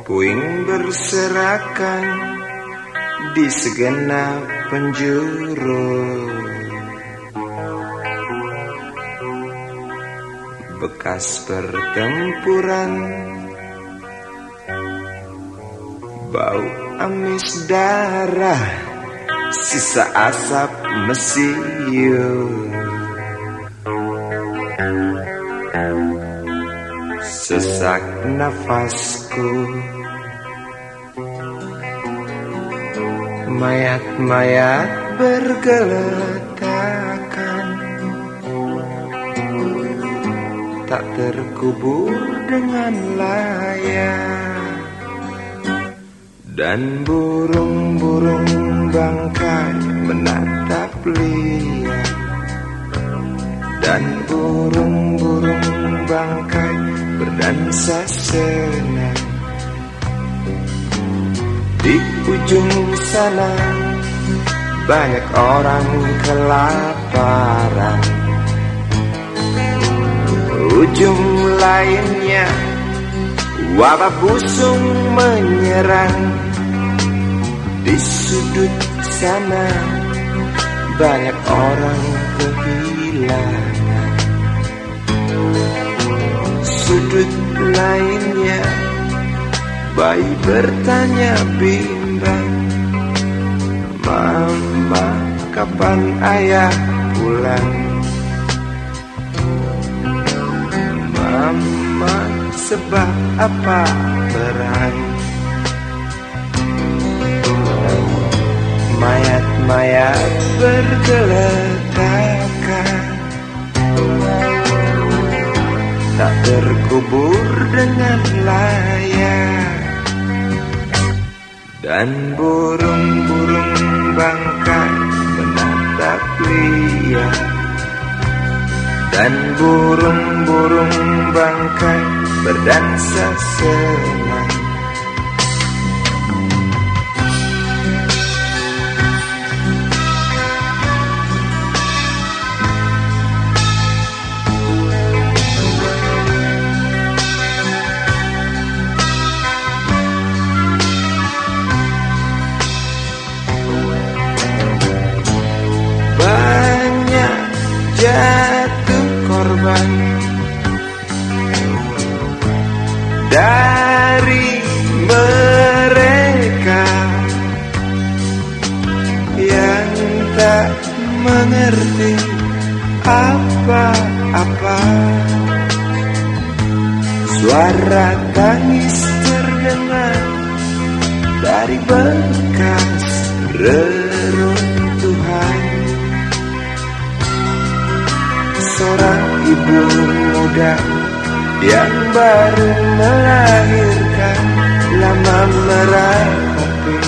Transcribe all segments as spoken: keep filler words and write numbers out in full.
puing berserakan di segenap penjuru. Bekas pertempuran, bau amis darah, sisa asap mesiu. Sesak nafasku, mayat-mayat bergeletakan, tak terkubur dengan layak. Dan burung-burung bangkai menatap liar, dan burung-burung bangkai berdansa senang. Di ujung sana banyak orang kelaparan, ujung lainnya wabah busung menyerang. Di sudut sana banyak orang kehilangan, sudut lainnya bayi bertanya bimbang, Mama, kapan ayah pulang? Mama, sebab apa perang? Mayat-mayat bergeletakan, tak terkubur dengan layak. Dan burung-burung bangkai menatap liar, dan burung-burung bangkai berdansa senang. Jatuh korban dari mereka yang tak mengerti apa-apa. Suara tangis terdengar dari bekas reruntuhan. Seorang ibu muda yang baru melahirkan, lama meratapi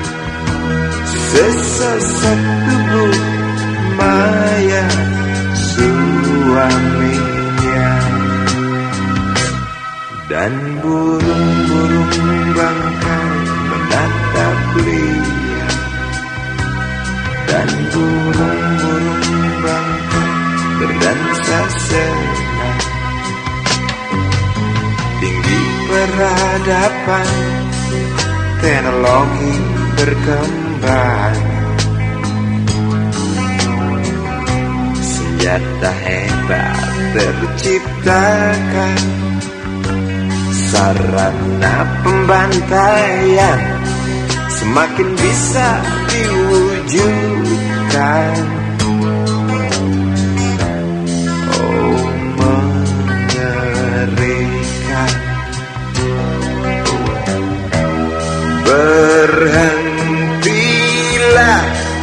sesosok tubuh mayat suaminya. Dan burung-burung bangkai menatap liar, dan burung-burung bangkai berdansa senang. Tinggi peradaban, teknologi berkembang, senjata hebat terciptakan, sarana pembantaian semakin bisa diwujudkan. Berhentilah,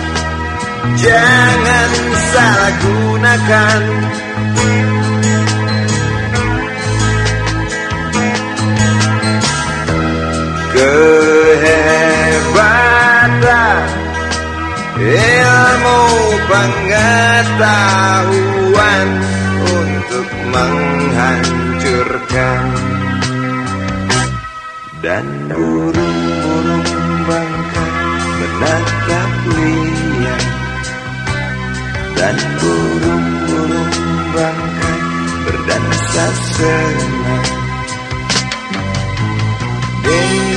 jangan salah gunakan kehebatan ilmu pengetahuan untuk menghancurkan. Dan burung-burung bangkai menatap liar, dan burung-burung bangkai berdansa senang.